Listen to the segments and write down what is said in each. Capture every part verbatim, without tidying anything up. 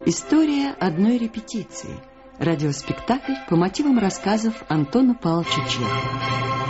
История одной репетиции. Радиоспектакль по мотивам рассказов Антона Павловича Чехова.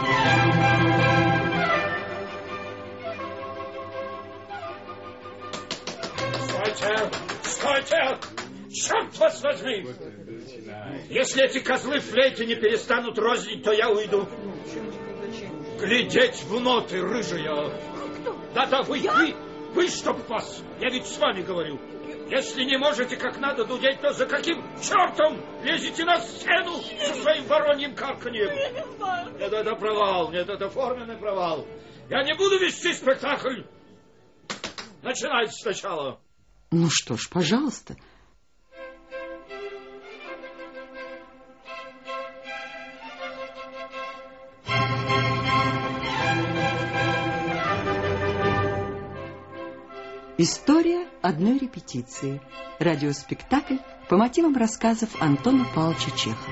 Стойте! Стойте! Черт вас возьми! Если эти козлы флейты не перестанут рознить, то я уйду. Глядеть внутрь, рыжая! Да-да, вы, вы, вы, чтоб вас! Я ведь с вами говорю. Если не можете как надо дудеть, то за каким чертом лезете на сцену со своим вороньим карканьем? Нет, это провал, нет, это форменный провал. Я не буду вести спектакль. Начинайте сначала. Ну что ж, пожалуйста. История одной репетиции. Радиоспектакль по мотивам рассказов Антона Павловича Чехова.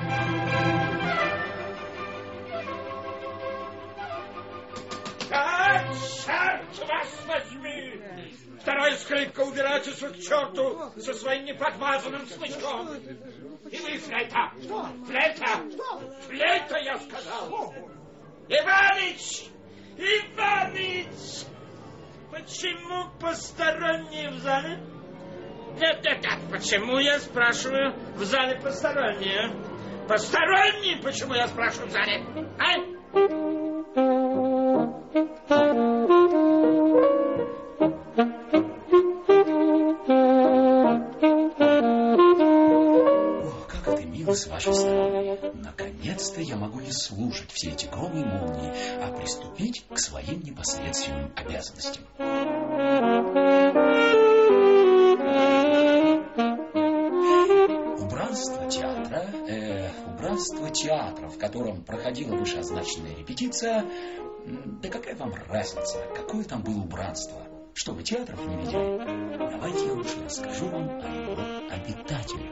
А, черт вас возьми! Вторая скрипка, убирайтесь к черту со своим неподмазанным смычком. И вы, флейта! Что? Флейта! Что? Флейта, я сказал! Иваныч! Иваныч! Почему посторонние в зале? Нет, нет, нет, почему, я спрашиваю, в зале посторонние? Посторонние, почему я спрашиваю в зале? А? О, как это мило с вашей стороны. Наконец-то я могу не слушать все эти громы и молнии, а приступить к своим непосредственным обязанностям. Убранство театра, э, убранство театра, в котором проходила вышеозначенная репетиция, да какая вам разница, какое там было убранство? Что, вы театров не видели? Давайте я лучше расскажу вам о его обитателях.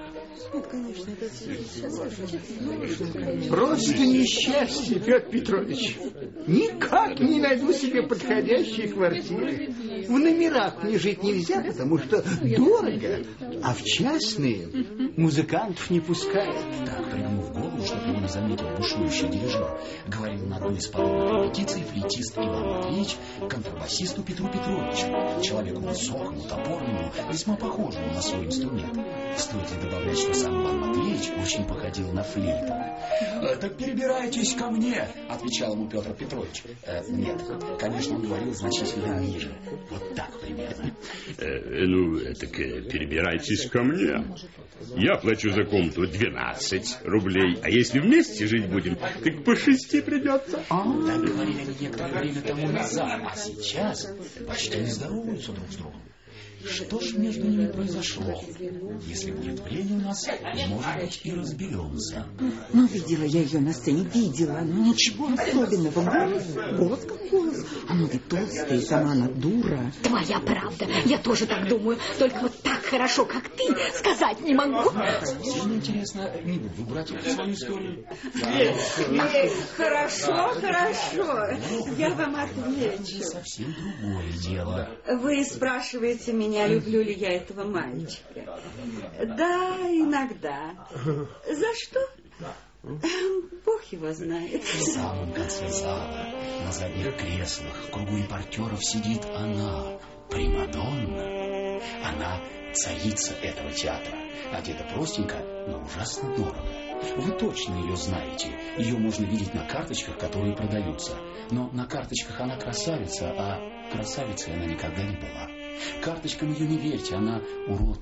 Просто несчастье, Петр Петрович. Никак не найду себе подходящей квартиры. В номерах мне жить нельзя, потому что дорого, а в частные музыкантов не пускают. Так, пригнув голову, чтобы его не заметил бушующий дирижер, говорил на одной из парадных репетиций флейтист Иван Матвеевич контрабасисту Петру Петровичу, человеку высокому, топорному, весьма похожему на свой инструмент. Стоит ли добавлять, что сам Иван Матвеевич очень походил на флейту? «Э, «Так перебирайтесь ко мне», — отвечал ему Петр Петрович. Э, нет, конечно, он говорил значительно ниже. Вот так примерно. Э, ну, так э, перебирайтесь ко мне. Я плачу за комнату двенадцать рублей, а если вместе жить будем, так по шести придется. А-а-а. Так говорили они некоторое время тому назад, а сейчас почти не здороваются друг с другом. Что ж между ними произошло? Если будет время у нас, может быть, и разберемся. Ну, видела я ее на сцене, видела. Ну, ничего особенного. Голос, голос как голос. А ноги толстые, сама она дура. Твоя правда. Я тоже так думаю. Только вот так хорошо, как ты, сказать не могу. Сильно интересно, не буду брать эту свою историю. Есть, есть. Хорошо, хорошо. Я вам отвечу. Совсем другое дело. Вы спрашиваете меня, люблю ли я этого мальчика. Да, иногда. За что? Бог его знает. В самом конце зала, на задних креслах, в кругу репортеров сидит она, примадонна. Она царица этого театра. Одета простенько, но ужасно дорого. Вы точно ее знаете. Ее можно видеть на карточках, которые продаются. Но на карточках она красавица, а красавицей она никогда не была. Карточкам ее не верьте, она урод.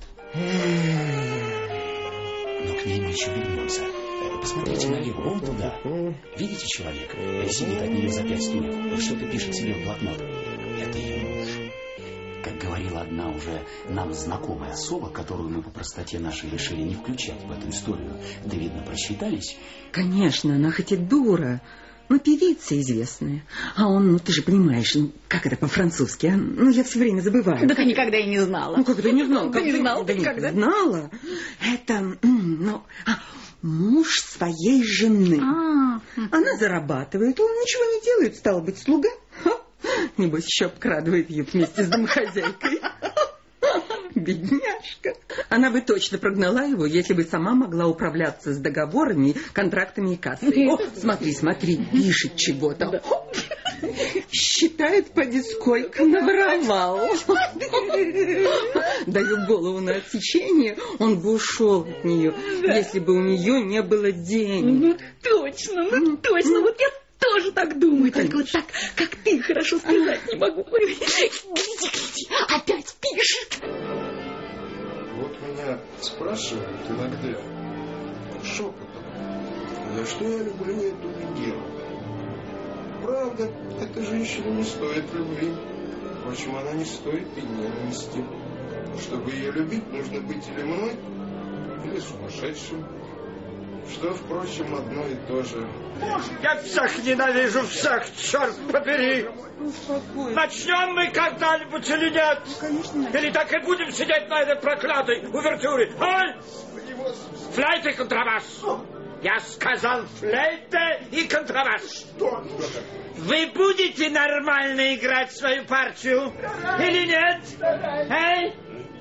Но к ней мы еще вернемся. Посмотрите налево, вон туда. Видите человека? Сидит от нее за пять стульев. Что-то пишет себе в блокнот. Это ее муж. Как говорила одна уже нам знакомая особа, которую мы по простоте нашей решили не включать в эту историю, да, видно, просчитались. Конечно, она хоть и дура, но певица известная. А он, ну ты же понимаешь, ну, как это по-французски, а? Ну я все время забываю. Да ты никогда и не знала. Ну как это не знала? Ты не знала, ты никогда? Знала. Это, ну, а, муж своей жены. А, она зарабатывает, он ничего не делает, стало быть, слуга. Ха. Небось, еще обкрадывает ее вместе с домохозяйкой. Бедняжка. Она бы точно прогнала его, если бы сама могла управляться с договорами, контрактами и кассой. О, смотри, смотри, пишет чего-то. Да. Считает, поди, сколько наворовал. Даю голову на отсечение, он бы ушел от нее, да. Если бы у нее не было денег. Ну, точно, ну, точно, вот я тоже так думаю, только вот так, как ты, хорошо сказать не могу. Гляди, гляди, опять пишет. Вот меня спрашивают иногда шепотом, за что я люблю эту Геру. Правда, эта женщина не стоит любви. Впрочем, она не стоит и ненависти. Чтобы ее любить, нужно быть или мной, или сумасшедшим. Что, впрочем, одно и то же. Я всех ненавижу, всех, черт побери! Начнем мы когда-нибудь или нет? Конечно. Или так и будем сидеть на этой проклятой увертюре? Ой! Флейта и контрабас! Я сказал флейта и контрабас. Что? Вы будете нормально играть свою партию или нет? Эй?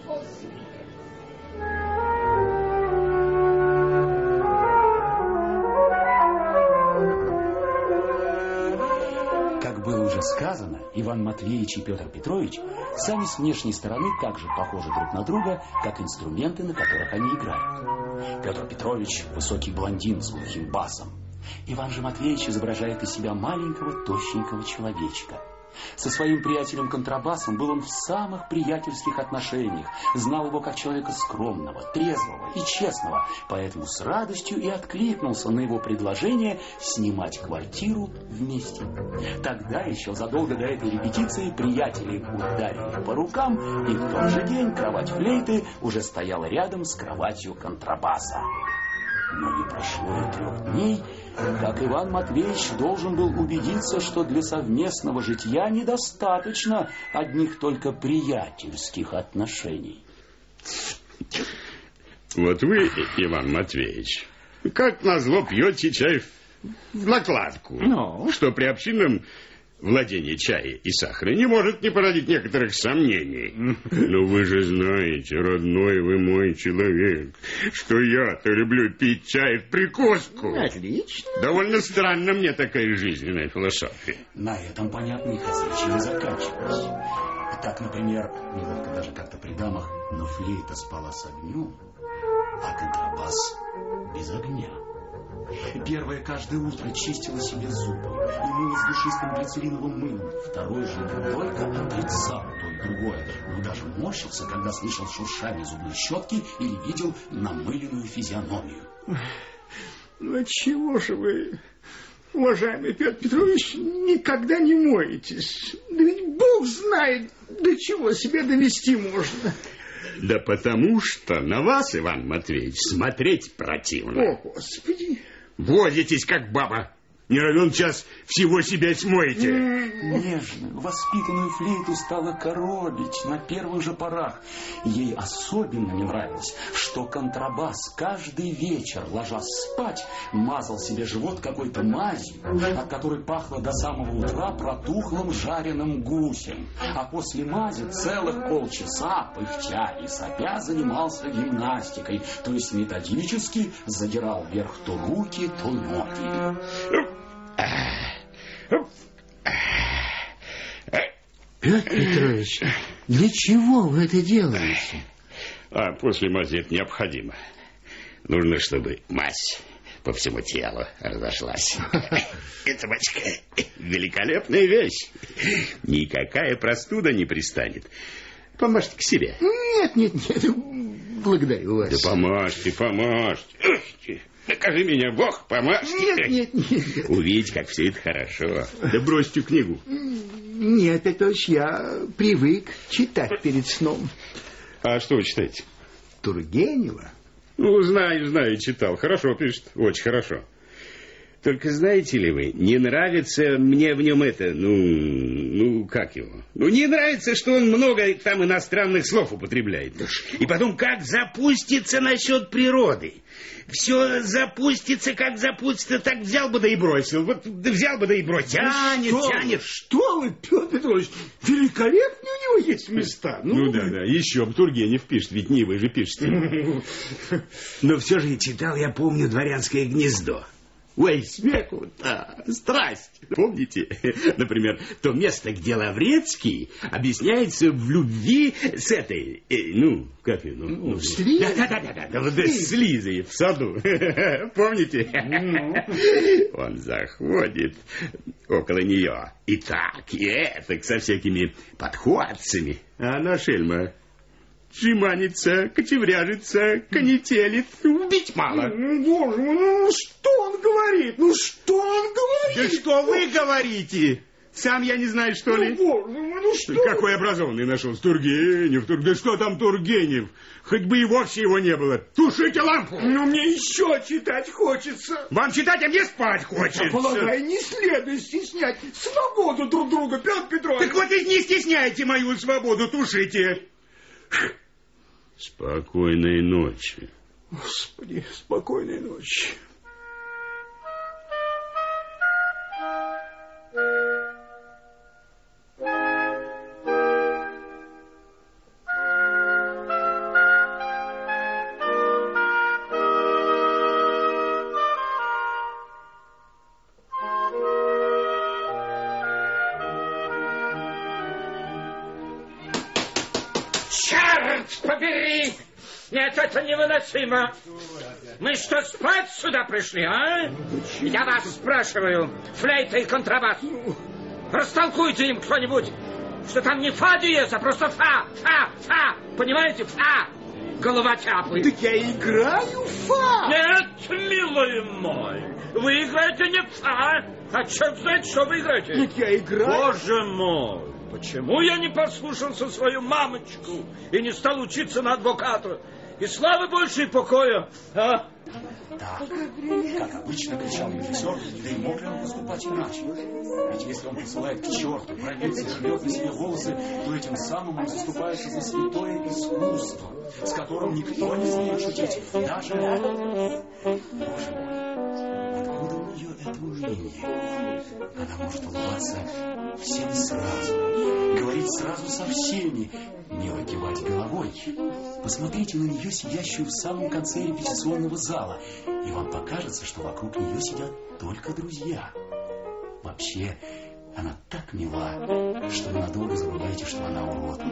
Как было уже сказано, Иван Матвеевич и Петр Петрович сами с внешней стороны так же похожи друг на друга, как инструменты, на которых они играют. Петр Петрович – высокий блондин с глухим басом. Иван же Матвеевич изображает из себя маленького, тощенького человечка. Со своим приятелем-контрабасом был он в самых приятельских отношениях, знал его как человека скромного, трезвого и честного, поэтому с радостью и откликнулся на его предложение снимать квартиру вместе. Тогда еще задолго до этой репетиции приятели ударили по рукам, и в тот же день кровать флейты уже стояла рядом с кроватью контрабаса. Но не прошло и трех дней, как Иван Матвеевич должен был убедиться, что для совместного житья недостаточно одних только приятельских отношений. Вот вы, Иван Матвеевич, как назло пьете чай в накладку, no. Что при общинном владении чая и сахара не может не породить некоторых сомнений. Но вы же знаете, родной вы мой человек, что я-то люблю пить чай в прикуску. Отлично. Довольно странно мне такая жизненная философия. На этом, понятно, их различия не заканчивались. Так, например, неловко даже как-то при дамах, но флейта спала с огнем, а контрабас без огня. Первая каждое утро чистила себе зубы и мыла с душистым глицериновым мылом. Второй же не только отрицал то и другое, но даже морщился, когда слышал шуршание зубной щетки или видел намыленную физиономию. Ну, отчего же вы, уважаемый Петр Петрович, никогда не моетесь? Да ведь Бог знает, до чего себя довести можно. Да потому что на вас, Иван Матвеевич, смотреть противно. О, Господи! Возитесь, как баба. Не равен час всего себя смоете. Нежную, воспитанную флейту стала коробить на первых же порах. Ей особенно не нравилось, что контрабас каждый вечер, ложась спать, мазал себе живот какой-то мазью, от которой пахло до самого утра протухлым жареным гусем. А после мази целых полчаса, пыхтя и сопя, занимался гимнастикой, то есть методически задирал вверх то руки, то ноги. Петр Петрович, для чего вы это делаете? А после мази это необходимо. Нужно, чтобы мазь по всему телу разошлась. Это, батюшка, великолепная вещь. Никакая простуда не пристанет. Помажьте к себе. Нет, нет, нет, благодарю вас. Да помажьте, помажьте. Накажи меня, Бог, помажьте. Нет, нет, нет. Увидите, как все это хорошо. Да бросьте книгу. Нет, Петрович, я привык читать перед сном. А что вы читаете? Тургенева. Ну, знаю, знаю, читал. Хорошо пишет, очень хорошо. Только знаете ли вы, не нравится мне в нем это, ну, ну, как его? Ну, не нравится, что он много там иностранных слов употребляет. И потом, как запустится насчет природы. Все запустится, как запустится, так взял бы да и бросил. Вот взял бы да и бросил. Тянет, что тянет. Вы, что вы, Петр Петрович, великолепный у еще есть места. Ну, ну да, да, еще бы Тургенев пишет, ведь не вы же пишете. Но все же читал, я помню, «Дворянское гнездо». Ой, смеху-то, страсть. Помните, например, то место, где Лаврецкий объясняется в любви с этой, э, ну, как ее, ну, ну, с Лизой? Да, да, да, да, да, вот с Лизой в саду. Помните? Ну. Он заходит около нее и так, и этак, со всякими подходцами. А она, шельма, жеманится, кочевряжется, конетелит. Убить мало. Ну, боже мой, ну что он говорит? Ну что он говорит? Да что вы говорите? Сам я не знаю, что ли? Ну, боже мой, ну что? Какой образованный нашелся? Тургенев, Тур... да что там Тургенев? Хоть бы и вовсе его не было. Тушите лампу. Ну, мне еще читать хочется. Вам читать, а мне спать хочется. Я полагаю, не следует стеснять свободу друг друга, Петр Петрович. Так вот и не стесняйте мою свободу, тушите. Спокойной ночи. Господи, спокойной ночи. Побери! Нет, это невыносимо. Мы что, спать сюда пришли, а? Я вас спрашиваю, флейта и контрабас. Растолкуйте им кто-нибудь, что там не фа диез, а просто фа, фа, фа. Понимаете, фа. Головотяпы. Так я играю фа. Нет, милый мой, вы играете не фа, а черт знает, что вы играете. Нет, я играю. Боже мой. Почему я не послушался свою мамочку и не стал учиться на адвоката? И славы больше и покоя, а? Да, как обычно кричал режиссер, да и мог ли он поступать иначе? Ведь если он посылает к черту, провинции, рвет на себе волосы, то этим самым он заступается за святое искусство, с которым никто не смеет шутить, даже он. Боже мой, откуда у нее это умение? Она может улыбаться всем сразу, говорить сразу со всеми, мило кивать головой. Посмотрите на нее, сидящую в самом конце репетиционного зала, и вам покажется, что вокруг нее сидят только друзья. Вообще, она так мила, что ненадолго забываете, что она урод.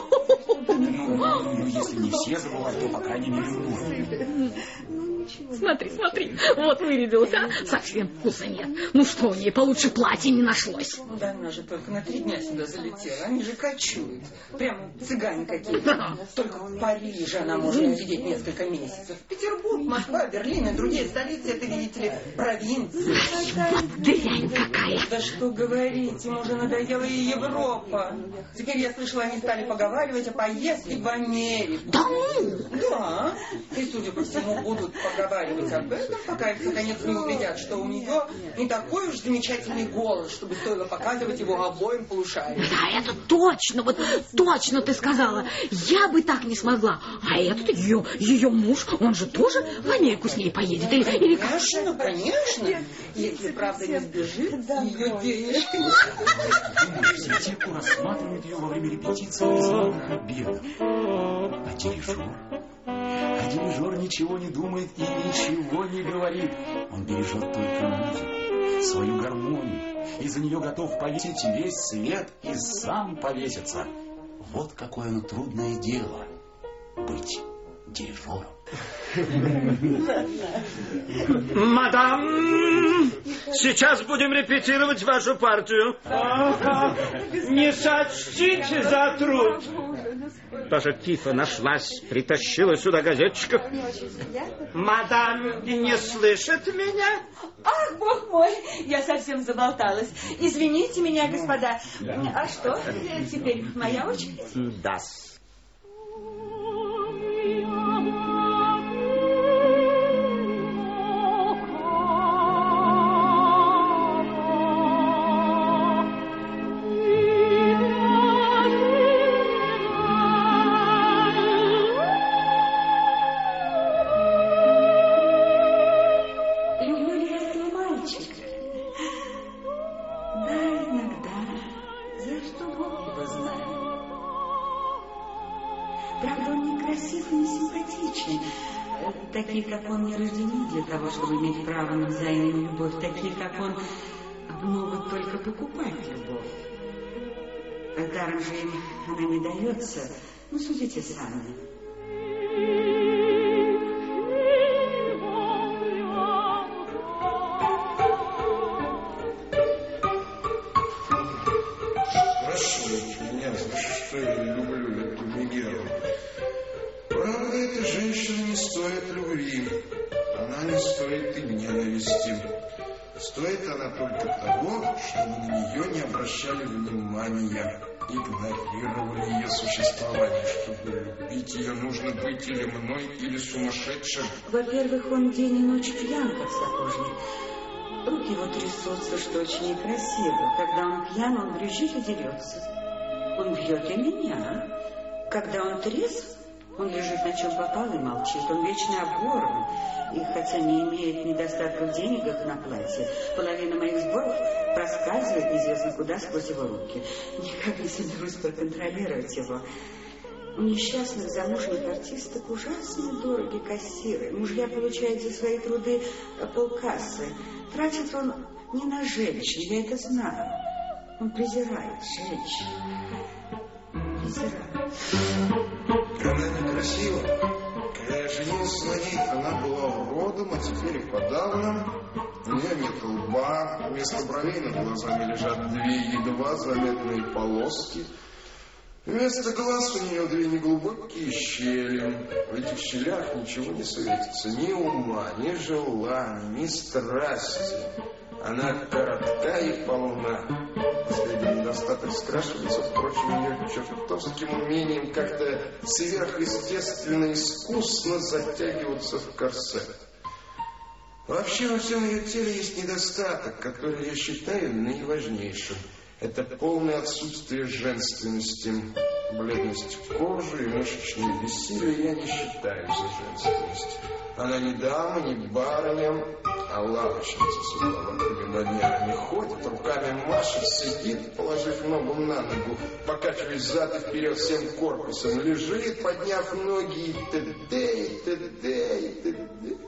Ну, ну, если не все забывают, то, по крайней мере, многие. Смотри, смотри, вот вырядилась, а? Совсем вкуса нет. Ну что, у ней получше платья не нашлось. Да она же только на три дня сюда залетела. Они же кочуют. Прям цыгане какие-то. Только в Париже она может сидеть несколько месяцев. Петербург, Москва, Берлин и другие столицы, это, видите ли, провинции. Вот дрянь какая. Да что говорить, им уже надоела и Европа. Теперь я слышала, они стали поговаривать о поездке в Америку. Да ну? Да. И, судя по всему, будут поговаривать об этом, пока их наконец не убедят, что у нее не такой уж замечательный голос, чтобы стоило показывать его обоим полушариям. Да, это точно, вот точно ты сказала. Я бы так не смогла. А этот ее, ее муж, он же тоже в Америку с ней поедет? Или, или как? Конечно, конечно. Если правда не сбежит, ее денежки. Все те, кто рассматривает ее во время репетиции и званых обедов. А дирижер? А дирижер ничего не думает и ничего не говорит. Он бережет только музыку, свою гармонию, и за нее готов повесить весь свет и сам повеситься. Вот какое оно трудное дело — быть дирижером. Мадам, сейчас будем репетировать вашу партию. Не сочтите за труд. Даже Тифа нашлась, притащила сюда газетчиков. Мадам не слышит меня? Ах, бог мой, я совсем заболталась. Извините меня, господа. А что, теперь моя очередь? Да. такие, как он, не рождены для того, чтобы иметь право на взаимную любовь. Такие, как он, могут только покупать любовь. Даром же им она не дается. Ну, судите сами. Спрашивают меня, за что я люблю эту Мегеру. Правда, эта женщина не стоит любви. Она не стоит и ненависти. Стоит она только того, чтобы на нее не обращали внимания, игнорировали ее существование. Чтобы любить ее, нужно быть или мной, или сумасшедшим. Во-первых, он день и ночь пьян, как сапожник. Руки его трясутся, что очень некрасиво. Когда он пьян, он брюзжит и дерется. Он бьет и меня. Когда он трезв, он лежит на чем попал и молчит. Он вечно оборван. И хотя не имеет недостатка в деньгах на платье, половина моих сборов проскальзывает неизвестно куда сквозь его руки. Никак не соберусь проконтролировать его. У несчастных замужних артисток ужасно дороги кассиры. Мужья получают за свои труды полкассы. Тратит он не на женщин, я это знаю. Он презирает женщин. Презирает. Она некрасива. Когда я женился на ней, она была уродом, а теперь и подавно. У нее нет лба, вместо бровей над глазами лежат две едва заметные полоски. Вместо глаз у нее две неглубокие щели. В этих щелях ничего не светится. Ни ума, ни желания, ни страсти. Она коротка и полна. Последний недостаток скрашивается, впрочем, ее чертовским умением как-то сверхъестественно искусно затягиваться в корсет. Вообще во всем ее теле есть недостаток, который я считаю наиважнейшим. Это полное отсутствие женственности. Бледность кожи и мышечные веселья я не считаю за женственность. Она не дама, не барыня, а лавочница с угловатыми манерами. Ходит, руками машет, сидит, положив ногу на ногу, покачиваясь зад и вперед всем корпусом, лежит, подняв ноги, и т.д., и т.д., и т.д.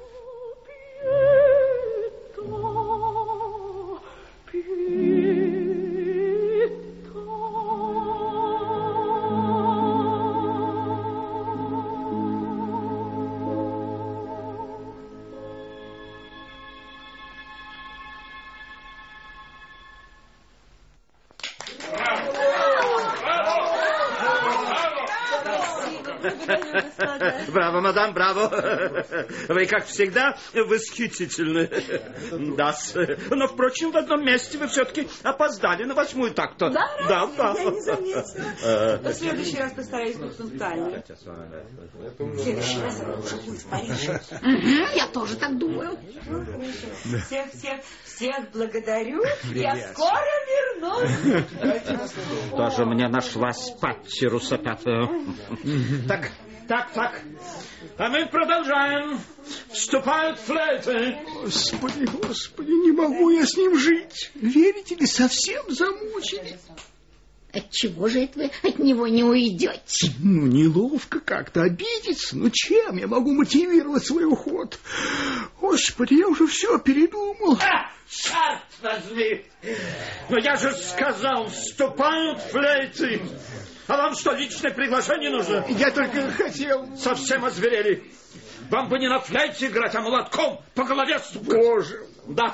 Браво, мадам, браво. Вы, как всегда, восхитительны. Да, но, впрочем, в одном месте вы все-таки опоздали на восьмую так-то. Да? Да, да. Я не заметила. В следующий раз постараюсь быть пунктуальной. В следующий раз живу в Париже. Я тоже так думаю. Всех, всех, всех благодарю. Я скоро вернусь. Тоже мне нашлась патчи русопятая. Так, так, так. А мы продолжаем. Вступают флейты. Господи, господи, не могу я с ним жить. Верите ли, совсем замучили. Отчего же это вы от него не уйдете? Ну, неловко как-то обидеться. Ну, чем я могу мотивировать свой уход? Господи, я уже все передумал. А, черт возьми! Но я же сказал, вступают флейты. А вам что, личное приглашение нужно? Я только хотел... Совсем озверели. Вам бы не на флейте играть, а молотком по голове стукать. Боже. Да.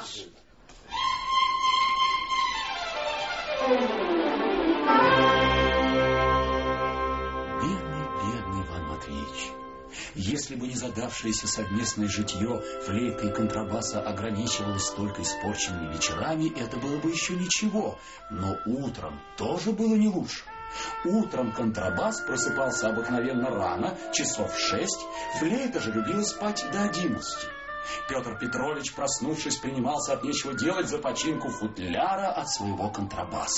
Бедный, бедный Иван Матвеевич. Если бы не задавшееся совместное житье флейты и контрабаса ограничивалось только испорченными вечерами, это было бы еще ничего. Но утром тоже было не лучше. Утром контрабас просыпался обыкновенно рано, часов в шесть, флейта же любила спать до одиннадцати. Петр Петрович, проснувшись, принимался от нечего делать за починку футляра от своего контрабаса.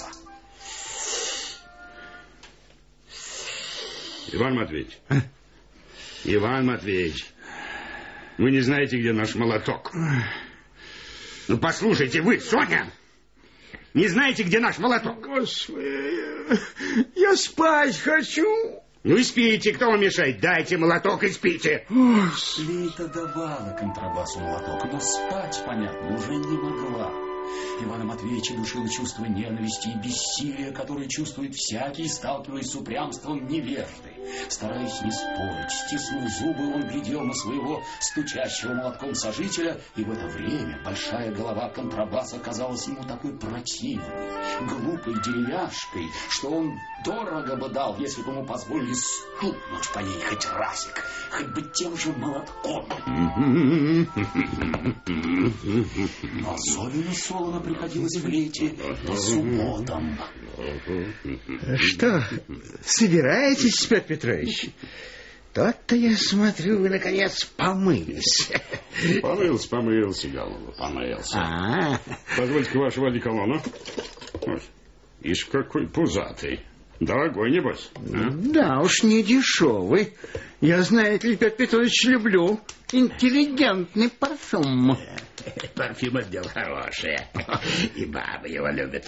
Иван Матвеевич, Иван Матвеевич, вы не знаете, где наш молоток? Ну, послушайте, вы, Соня, не знаете, где наш молоток? Господи, я спать хочу. Ну и спите, кто вам мешает? Дайте молоток и спите. Флейта давала контрабасу молоток, но спать, понятно, уже не могла. Ивана Матвеевича душило чувство ненависти и бессилия, которое чувствует всякий, сталкиваясь с упрямством невежды. Стараясь не спорить, стиснув зубы, он глядел на своего стучащего молотком сожителя, и в это время большая голова контрабаса казалась ему такой противной, глупой деревяшкой, что он дорого бы дал, если бы ему позволили стукнуть по ней хоть разик, хоть бы тем же молотком. Но особенно солоно приходилось флейте по субботам. Что, собираетесь, Петр Петрович? Тот-то я смотрю, вы, наконец, помылись. Помылся, помылся, голова, помылся. А-а-а. Позвольте-ка вашего одеколона. Ой, ишь, какой пузатый. Дорогой, небось? А? Да уж, не дешевый. Я, знаете ли, Петр Петрович, люблю интеллигентный парфюм. Парфюм — это дело хорошее. И бабы его любят.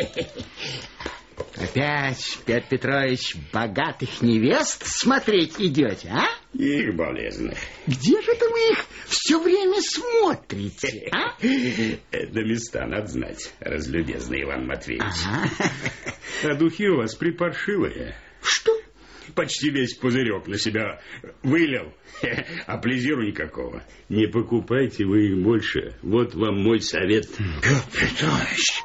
Опять, Петр Петрович, богатых невест смотреть идете, а? Их болезных. Где же это вы их все время смотрите, а? Да места надо знать, разлюбезный Иван Матвеевич. Ага. А духи у вас припаршивые. Что? Почти весь пузырек на себя вылил, а плезиру никакого. Не покупайте вы их больше. Вот вам мой совет. Петр Петрович...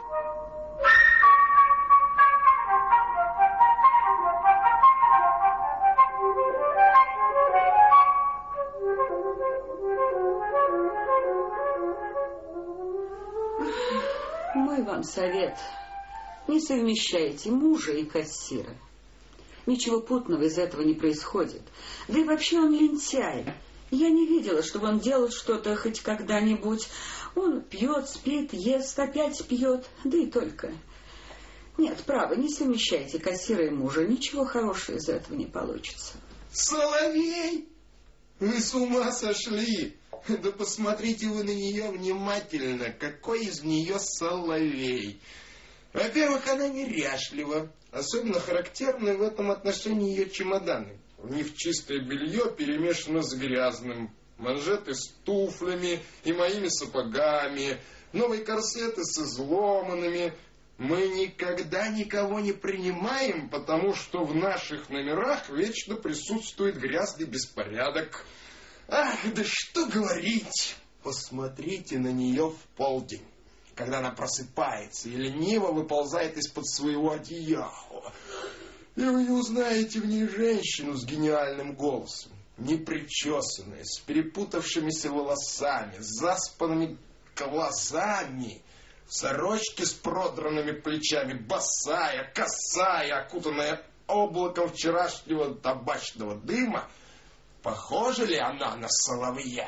Мой вам совет. Не совмещайте мужа и кассира. Ничего путного из этого не происходит. Да и вообще он лентяй. Я не видела, чтобы он делал что-то хоть когда-нибудь. Он пьет, спит, ест, опять пьет. Да и только. Нет, право, не совмещайте кассира и мужа. Ничего хорошего из этого не получится. Соловей! Вы с ума сошли! Да посмотрите вы на нее внимательно. Какой из нее соловей? Во-первых, она неряшлива. Особенно характерны в этом отношении ее чемоданы. В них чистое белье перемешано с грязным. Манжеты с туфлями и моими сапогами. Новые корсеты с изломанными. Мы никогда никого не принимаем, потому что в наших номерах вечно присутствует грязный беспорядок. Ах, да что говорить! Посмотрите на нее в полдень, когда она просыпается и лениво выползает из-под своего одеяла. И вы не узнаете в ней женщину с гениальным голосом, непричесанная, с перепутавшимися волосами, с заспанными глазами, в сорочке с продранными плечами, босая, косая, окутанная облаком вчерашнего табачного дыма. Похожа ли она на соловья?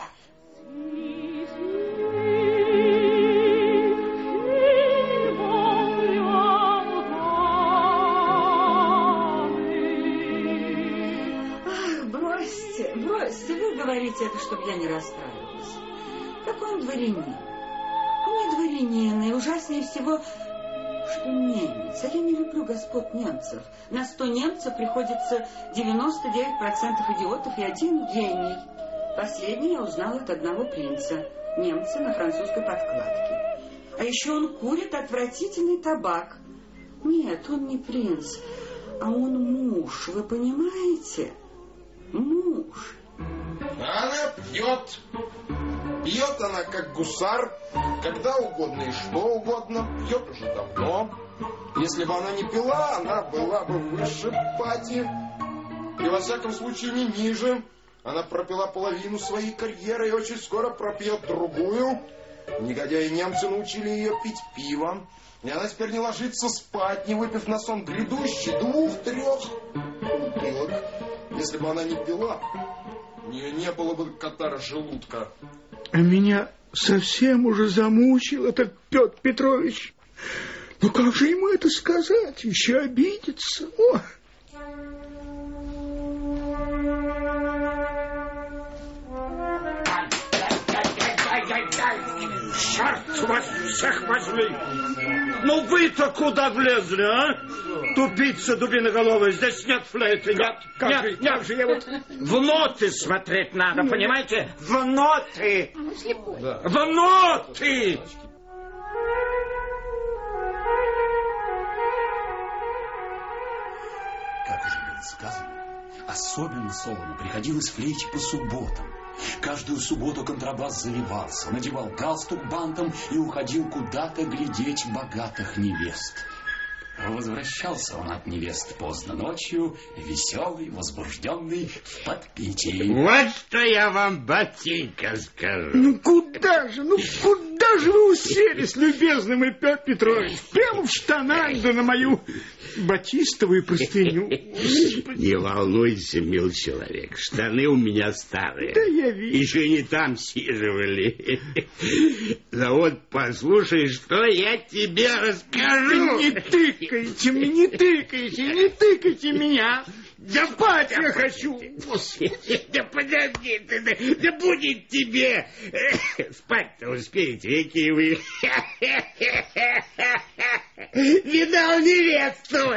Ах, бросьте, бросьте, вы говорите это, чтобы я не расстраивалась. Какой он дворянин? Он не дворянин, и ужаснее всего, что немец. А я не люблю господ немцев. На сто немцев приходится девяносто девять процентов идиотов и один гений. Последний я узнал от одного принца, немца на французской подкладке. А еще он курит отвратительный табак. Нет, он не принц, а он муж, вы понимаете? Муж. Она пьет. Пьет она, как гусар, когда угодно и что угодно. Пьет уже давно. Если бы она не пила, она была бы выше Пати. И во всяком случае не ниже. Она пропила половину своей карьеры и очень скоро пропьет другую. Негодяи немцы научили ее пить пиво. И она теперь не ложится спать, не выпив на сон грядущий двух-трех бутылок. Если бы она не пила, у нее не было бы катара желудка. А меня совсем уже замучил этот Петр Петрович. Ну как же ему это сказать? Еще обидится. О! Черт вас всех возьми! Ну вы-то куда влезли, а? Тупица дубиноголовая, здесь нет флейты, нет, как нет, же, нет. Как же я вот... В ноты смотреть надо, нет. Понимаете? В ноты. Да. В ноты. Как уже было сказано, особенно Солону приходилось флейте по субботам. Каждую субботу контрабас заливался, надевал галстук бантом и уходил куда-то глядеть богатых невест. Возвращался он от невест поздно ночью, веселый, возбужденный, в подпитии. Вот что я вам, батенька, скажу. Ну куда же, ну куда же вы уселись, любезный мой Петр Петрович? Прямо в штанах, да на мою батистовую простыню. Не волнуйся, мил человек, штаны у меня старые. Да я вижу. Еще не там сиживали. Да вот послушай, что я тебе расскажу. Не тыкайте мне, не тыкайте, не тыкайте меня. Да спать я хочу. Господи. Да подожди ты, да, да будет тебе. Спать-то успеете, какие вы. Видал невесту.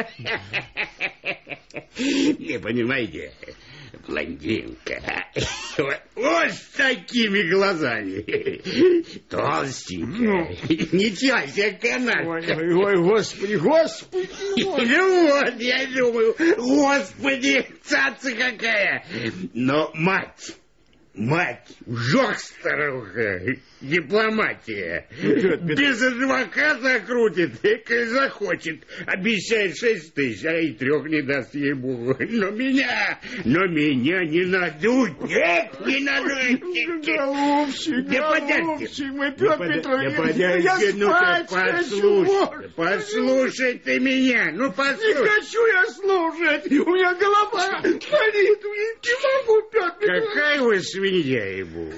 Не понимаете, блондинка. Вот, вот с такими глазами. Толстенькая. Ну. Ничего себе канатка. Ой, ой, господи, господи. Ну вот, я думаю, господи, цаца какая. Но мать, мать, жёг старуха, дипломатия. Без адвоката крутит, и захочет. Обещает шесть тысяч, а и трех не даст ей-богу. Но меня, но меня не надуть. Нет, не надуть. Голубчик, да голубчик, мой Петр да Петрович, да подожди, я ну-ка, спать послушай, хочу. послушай ты меня, ну послушай. Не хочу я слушать, у меня голова болит, не могу, Петр Петрович. Какая вы свинья ему.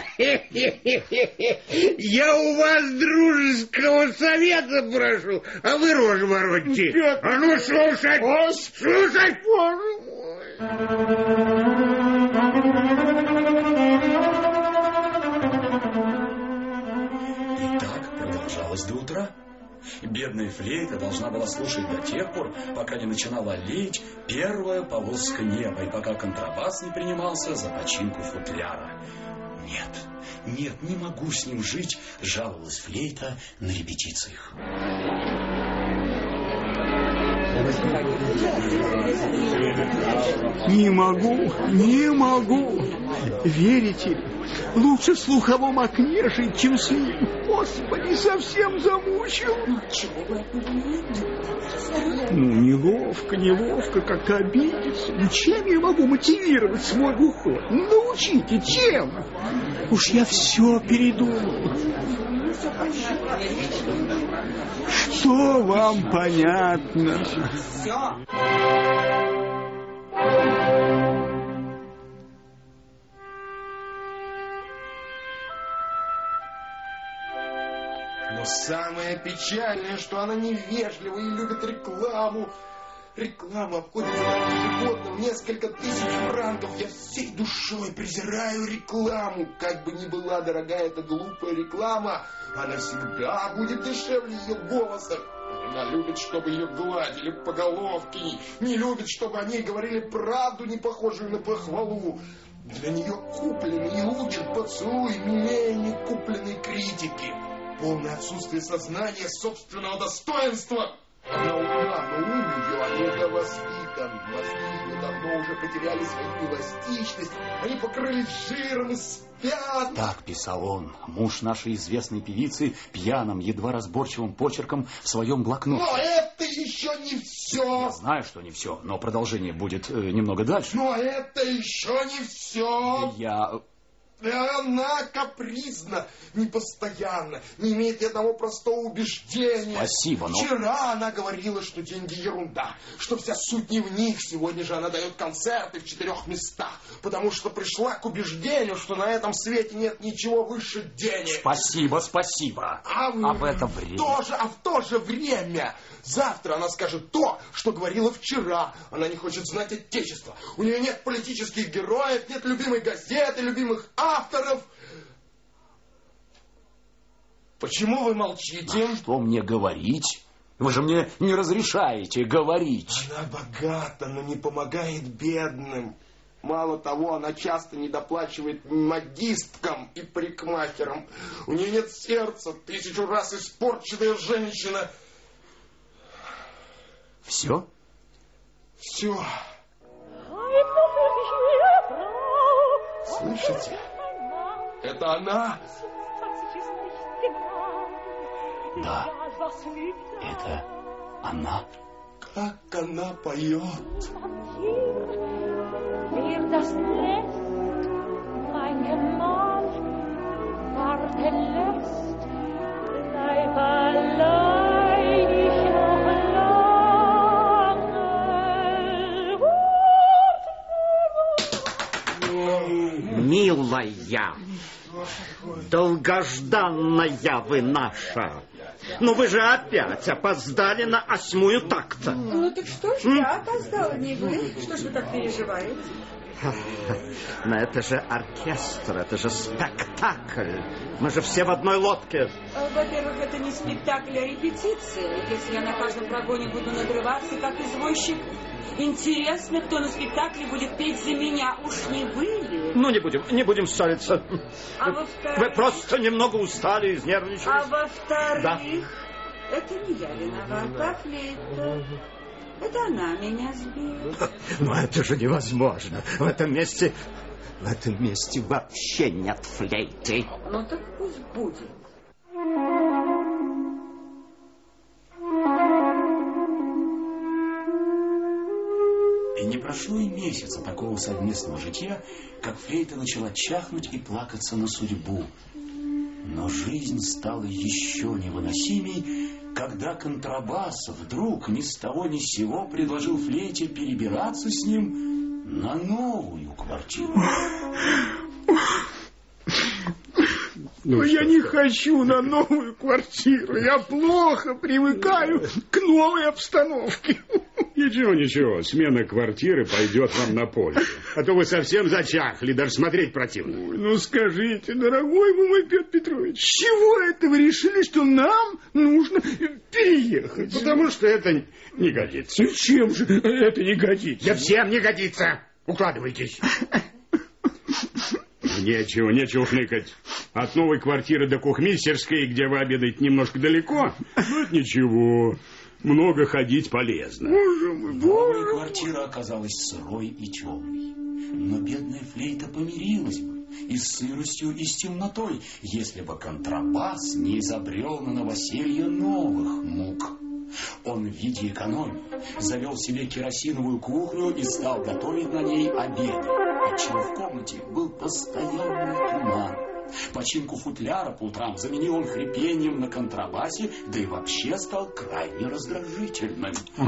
Я у вас дружеского совета прошу, а вы рожу воротите. А ну слушай, слушай. И так продолжалось до утра. Бедная флейта должна была слушать до тех пор, пока не начинала лить первая полоска неба, и пока контрабас не принимался за починку футляра. Нет, нет, не могу с ним жить, жаловалась флейта на репетициях. Не могу, не могу. Верите ли, лучше в слуховом окне жить, чем с ним. Господи, совсем замучил. Ну, неловко, неловко, как-то обидеться. Ну, чем я могу мотивировать свой уход? Ну, научите, чем? Уж я все передумал. Что вам понятно? Все. Но самое печальное, что она невежлива и любит рекламу. Реклама обходится нам ежегодно в несколько тысяч франков. Я всей душой презираю рекламу. Как бы ни была дорогая эта глупая реклама, она всегда будет дешевле ее голоса. Она любит, чтобы ее гладили по головке, не любит, чтобы о ней говорили правду, не похожую на похвалу. Для нее купленный и учат поцелуй милее не купленной критики. Полное отсутствие сознания собственного достоинства. Она умна, но ум ее недовоспитан. Мозги ее давно уже потеряли свою эластичность. Они покрылись жиром и спят. Так писал он, муж нашей известной певицы, пьяным, едва разборчивым почерком в своем блокноте. Но это еще не все. Я знаю, что не все, но продолжение будет э, немного дальше. Но это еще не все. Я... Она капризна, непостоянна, не имеет ни одного простого убеждения. Спасибо, но... Вчера она говорила, что деньги ерунда, что вся суть не в них. Сегодня же она дает концерты в четырех местах, потому что пришла к убеждению, что на этом свете нет ничего выше денег. Спасибо, спасибо. А Об это время. Тоже, а в то же время завтра она скажет то, что говорила вчера. Она не хочет знать отечество. У нее нет политических героев, нет любимой газеты, любимых авторов. Почему вы молчите? А что мне говорить? Вы же мне не разрешаете говорить. Она богата, но не помогает бедным. Мало того, она часто недоплачивает модисткам и парикмахерам. У нее нет сердца, тысячу раз испорченная женщина. Все? Все. Слышите? Это она? Да, это она. Как она поет. Милая, долгожданная вы наша. Но вы же опять опоздали на осьмую такта. Ну так что ж, я опоздала, не вы. Что ж вы так переживаете? Но это же оркестр, это же спектакль. Мы же все в одной лодке. Во-первых, это не спектакль, а репетиция. Если я на каждом прогоне буду надрываться, как извозчик, интересно, кто на спектакле будет петь за меня. Уж не вы ли? Ну, не будем, не будем ссориться. А во-вторых... Вы просто немного устали, изнервничались. А во-вторых, да. Это не я виновата, а флейта. Это она меня сбила. Но это же невозможно. В этом месте, в этом месте вообще нет флейты. Ну так пусть будет. И не прошло и месяца такого совместного житья, как флейта начала чахнуть и плакаться на судьбу. Но жизнь стала еще невыносимей, когда контрабас вдруг ни с того ни с сего предложил флейте перебираться с ним на новую квартиру. Ну, я не хочу на новую квартиру. Я плохо привыкаю к новой обстановке. Ничего, ничего, смена квартиры пойдет вам на пользу. А то вы совсем зачахли, даже смотреть противно. Ой, ну скажите, дорогой мой Петр Петрович, с чего это вы решили, что нам нужно переехать? Потому что это не годится. Чем же это не годится? Да всем не годится. Укладывайтесь. Нечего, нечего хныкать. От новой квартиры до кухмистерской, где вы обедаете немножко далеко, ну это ничего. Много ходить полезно. Боже мой, боже Новая квартира оказалась сырой и темной. Но бедная флейта помирилась бы и с сыростью, и с темнотой, если бы контрабас не изобрел на новоселье новых мук. Он в виде экономии завел себе керосиновую кухню и стал готовить на ней обеды, отчего в комнате был постоянный туман. Починку футляра по утрам заменил он хрипением на контрабасе, да и вообще стал крайне раздражительным.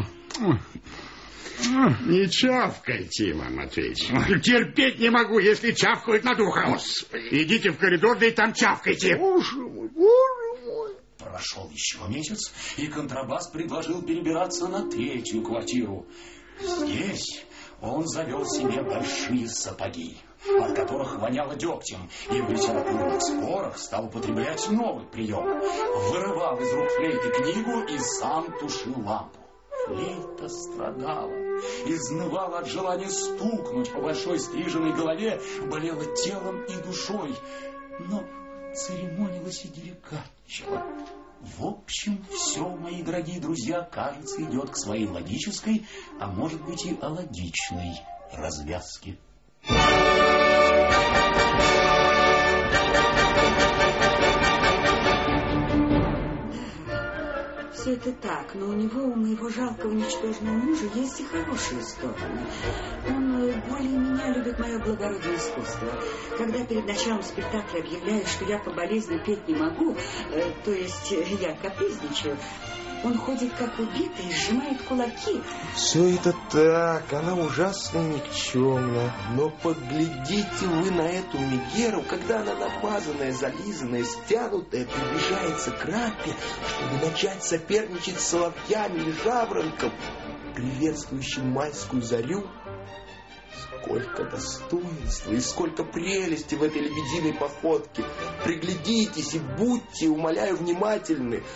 Не чавкайте, Иван Матвеевич. Терпеть не могу, если чавкают над ухом. Господи. Идите в коридор, да и там чавкайте. Боже мой, боже мой. Прошел еще месяц, и контрабас предложил перебираться на третью квартиру. Здесь он завел себе большие сапоги, от которых воняло дегтем, и в литературных спорах стал употреблять новый прием. Вырывал из рук флейты книгу и сам тушил лампу. Флейта страдала, изнывала от желания стукнуть по большой стриженной голове, болела телом и душой, но церемонилась и деликатничала. В общем, все, мои дорогие друзья, кажется, идет к своей логической, а может быть и алогичной развязке. Все это так, но у него, у моего жалкого ничтожного мужа, есть и хорошие стороны. Он более меня любит мое благородное искусство. Когда перед началом спектакля объявляю, что я по болезни петь не могу, э, то есть я капризничаю, он ходит как убитый и сжимает кулаки. Все это так, она ужасно никчемна. Но поглядите вы на эту Мегеру, когда она намазанная, зализанная, стянутая, приближается к рампе, чтобы начать соперничать с соловьями и жаворонком, приветствующим майскую зарю. Сколько достоинства и сколько прелести в этой лебединой походке. Приглядитесь и будьте, умоляю, внимательны.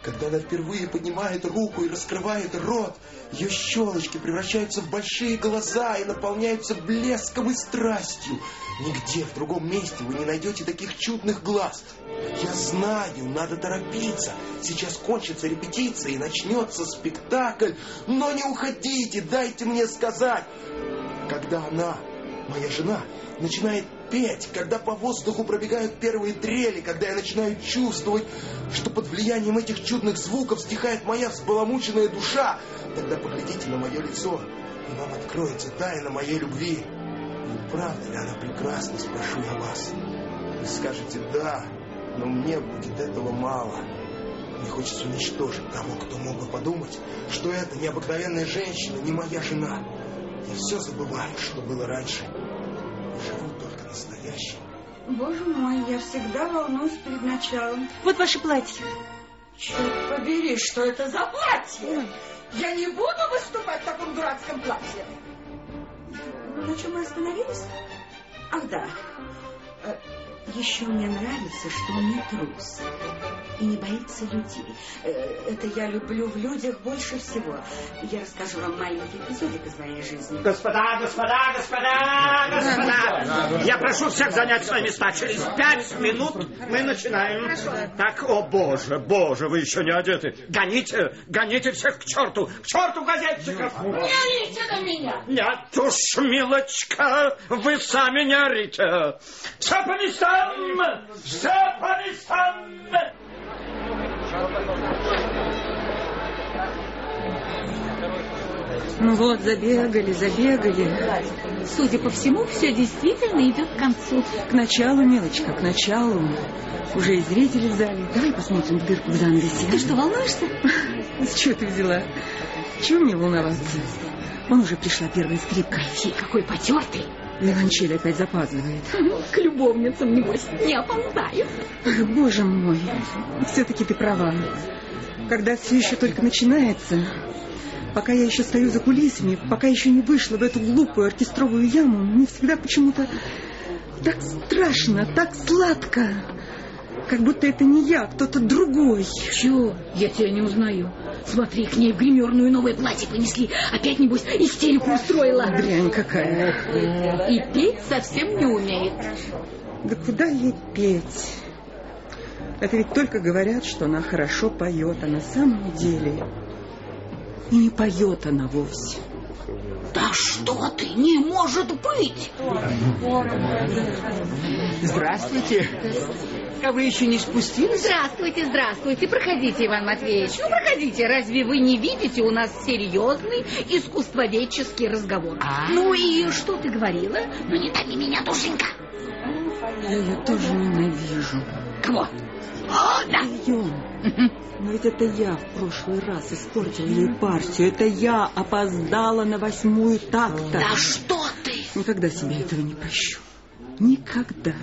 Когда она впервые поднимает руку и раскрывает рот, ее щелочки превращаются в большие глаза и наполняются блеском и страстью. Нигде в другом месте вы не найдете таких чудных глаз. Я знаю, надо торопиться. Сейчас кончится репетиция и начнется спектакль. Но не уходите, дайте мне сказать. Когда она, моя жена, начинает петь, когда по воздуху пробегают первые трели, когда я начинаю чувствовать, что под влиянием этих чудных звуков стихает моя взбаламученная душа, тогда поглядите на мое лицо, и вам откроется тайна моей любви. И правда ли она прекрасна, спрошу я вас. Вы скажете «да», но мне будет этого мало. Мне хочется уничтожить того, кто мог бы подумать, что эта необыкновенная женщина не моя жена. Я все забываю, что было раньше. Живу только настоящим. Боже мой, я всегда волнуюсь перед началом. Вот ваше платье. Черт побери, что это за платье? Я не буду выступать в таком дурацком платье. На чем мы остановились? Ах, да. Еще мне нравится, что он не трус и не боится людей. Это я люблю в людях больше всего. Я расскажу вам маленький эпизодик из моей жизни. Господа, господа, господа, господа! Я прошу всех занять свои места. Через пять минут мы начинаем. Так, о боже, боже, вы еще не одеты. Гоните, гоните всех к черту. К черту газетчиков. Не орите на меня. Нет уж, милочка, вы сами не орите. Все по местам! Все по местам! Ну вот, забегали, забегали. Судя по всему, все действительно идет к концу. К началу, милочка, к началу. Уже и зрители в зале. Давай посмотрим в дырку в занавесе. Ты что, волнуешься? С чего ты взяла? Чего мне волноваться? Вон уже пришла первая скрипка. Фи, какой потертый. Виолончель опять запаздывает. К любовницам, небось, не опоздаю. Ах, боже мой, все-таки ты права. Когда все еще только начинается, пока я еще стою за кулисами, пока еще не вышла в эту глупую оркестровую яму, мне всегда почему-то так страшно, так сладко. Как будто это не я, а кто-то другой. Чего? Я тебя не узнаю. Смотри, к ней в гримерную новое платье понесли. Опять, небось, истерику устроила. Дрянь какая. И петь совсем не умеет. Да куда ей петь? Это ведь только говорят, что она хорошо поет, а на самом деле и не поет она вовсе. Да что ты, не может быть! Здравствуйте. А вы еще не спустились? Здравствуйте, здравствуйте. Проходите, Иван Матвеевич. Ну, проходите. Разве вы не видите, у нас серьезный искусствоведческий разговор? А? Ну и что ты говорила? Ну не томи меня, душенька. Я ее тоже ненавижу. Кого? О, да. Ее. Но ведь это я в прошлый раз испортила ей партию. Это я опоздала на восьмую такта. Да что ты? Никогда себе этого не прощу. Никогда.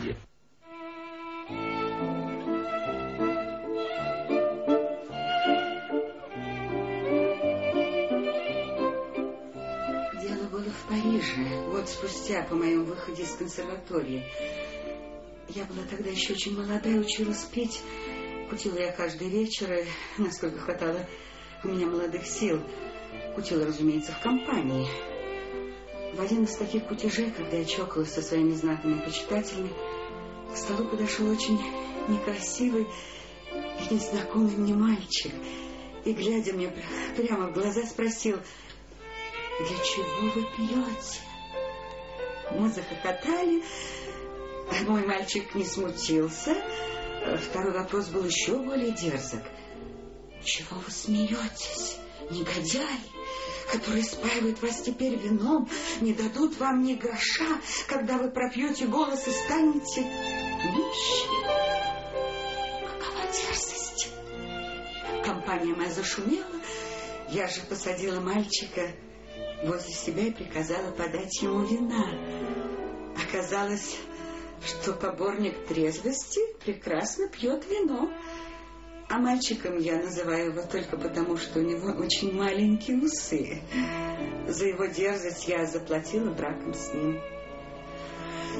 Дело было в Париже, год спустя по моему выходе из консерватории. Я была тогда еще очень молодая, училась петь. Кутила я каждый вечер, и, насколько хватало у меня молодых сил. Кутила, разумеется, в компании. В один из таких кутежей, когда я чокалась со своими знатными почитателями, к столу подошел очень некрасивый и незнакомый мне мальчик. И, глядя мне прямо в глаза, спросил: «Для чего вы пьете?» Мы захохотали. Мой мальчик не смутился. Второй вопрос был еще более дерзок. «Чего вы смеетесь, негодяй, которые спаивают вас теперь вином, не дадут вам ни гроша, когда вы пропьете голос и станете нищим? Какова дерзость!» Компания моя зашумела. Я же посадила мальчика возле себя и приказала подать ему вина. Оказалось, что поборник трезвости прекрасно пьет вино. А мальчиком я называю его только потому, что у него очень маленькие усы. За его дерзость я заплатила браком с ним. О,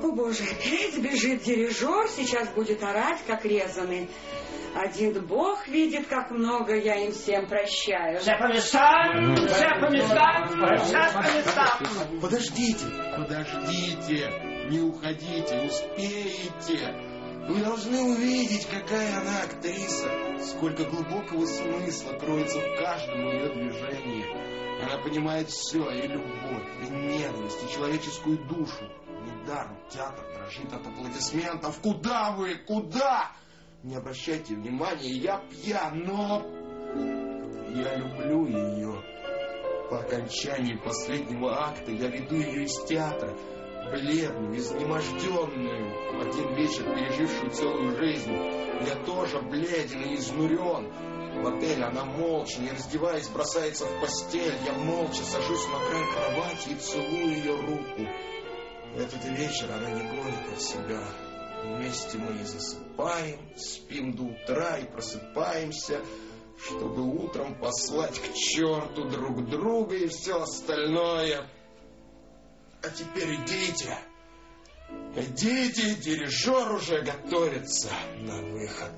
О, Боже, опять бежит дирижер, сейчас будет орать, как резанный. Один Бог видит, как много я им всем прощаю. Все по местам! Все по местам! Все по местам! Подождите, подождите, не уходите, успеете. Вы должны увидеть, какая она актриса. Сколько глубокого смысла кроется в каждом ее движении. Она понимает все, и любовь, и ненависть, и человеческую душу. Недаром театр дрожит от аплодисментов. Куда вы? Куда? Не обращайте внимания, я пьян, но я люблю ее. По окончании последнего акта я веду ее из театра, бледную, изнеможденную, один вечер пережившую целую жизнь. Я тоже бледен и изнурен. В отеле она молча, не раздеваясь, бросается в постель. Я молча сажусь на край кровати и целую ее руку. Этот вечер она не гонит от себя. Вместе мы и засыпаем, спим до утра и просыпаемся, чтобы утром послать к черту друг друга и все остальное. А теперь идите, идите, дирижер уже готовится на выход.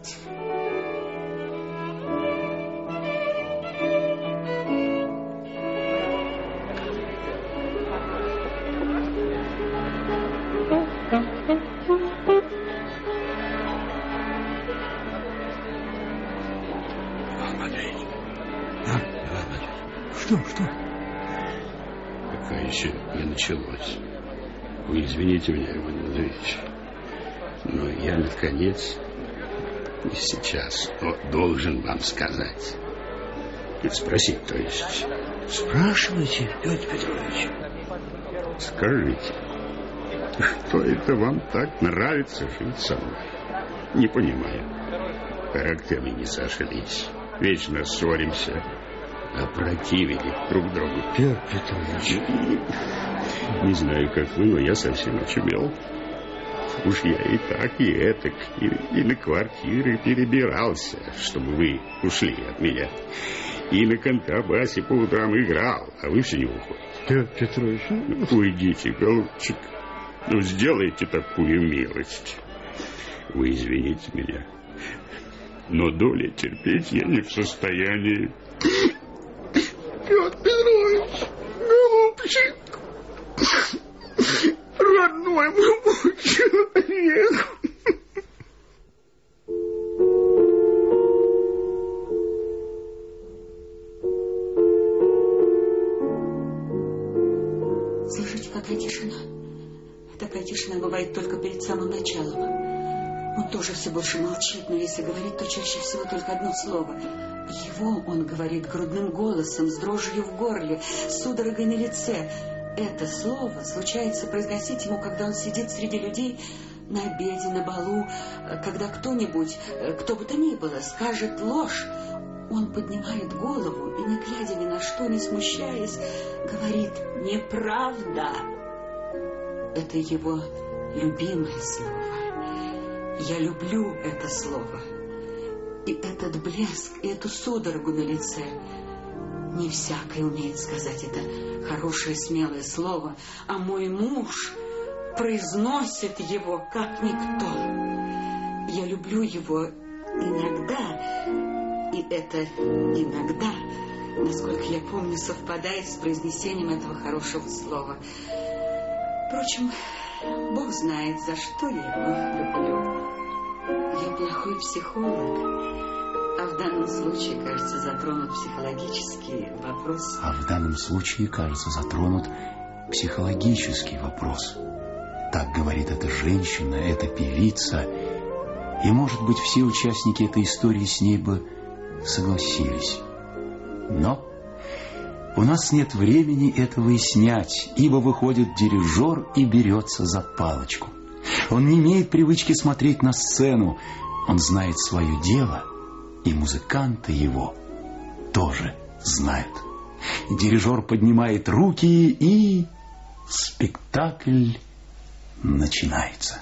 Что, что? Пока еще не началось. Вы извините меня, Иван Андреевич, но я, наконец, не сейчас, но должен вам сказать. Спросить, то есть. Спрашивайте, Петр Петрович. Скажите, что это вам так нравится жить со мной? Не понимаю. Характеры не сошлись. Вечно ссоримся. Опротивили друг другу. Петр Петрович. Не знаю, как вы, но я совсем очумел. Уж я и так, и этак, и, и на квартиры перебирался, чтобы вы ушли от меня. И на контрабасе по утрам играл, а вы все не уходите. Петр Петрович. Уйдите, голубчик. Ну, сделайте такую милость. Вы извините меня, но доли терпеть я не в состоянии. Петр Петрович, голубчик, родной мой человек. Слышите, какая тишина? Такая тишина бывает только перед самым началом. Он тоже все больше молчит, но если говорит, то чаще всего только одно слово. Его он говорит грудным голосом, с дрожью в горле, с судорогой на лице. Это слово случается произносить ему, когда он сидит среди людей на обеде, на балу, когда кто-нибудь, кто бы то ни было, скажет ложь. Он поднимает голову и, не глядя ни на что, не смущаясь, говорит «неправда». Это его любимое слово. Я люблю это слово. И этот блеск, и эту судорогу на лице. Не всякий умеет сказать это хорошее, смелое слово, а мой муж произносит его, как никто. Я люблю его иногда, и это иногда, насколько я помню, совпадает с произнесением этого хорошего слова. Впрочем, Бог знает, за что я его люблю. Я плохой психолог, а в данном случае, кажется, затронут психологический вопрос. А в данном случае, кажется, затронут психологический вопрос. Так говорит эта женщина, эта певица. И, может быть, все участники этой истории с ней бы согласились. Но у нас нет времени это выяснять, ибо выходит дирижер и берется за палочку. Он не имеет привычки смотреть на сцену. Он знает свое дело, и музыканты его тоже знают. Дирижер поднимает руки, и спектакль начинается.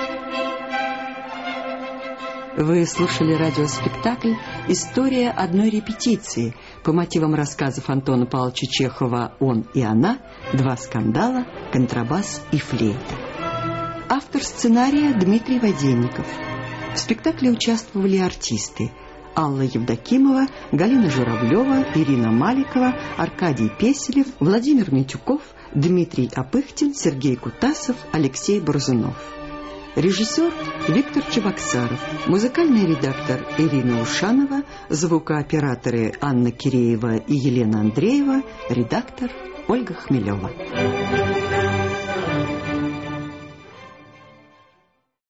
Вы слушали радиоспектакль «История одной репетиции» по мотивам рассказов Антона Павловича Чехова «Он и она», «Два скандала», «Контрабас» и «Флейта». Автор сценария Дмитрий Воденников. В спектакле участвовали артисты: Алла Евдокимова, Галина Журавлева, Ирина Маликова, Аркадий Песелев, Владимир Митюков, Дмитрий Апыхтин, Сергей Кутасов, Алексей Борзунов. Режиссер Виктор Чебоксаров, музыкальный редактор Ирина Ушанова, звукооператоры Анна Киреева и Елена Андреева, редактор Ольга Хмелева.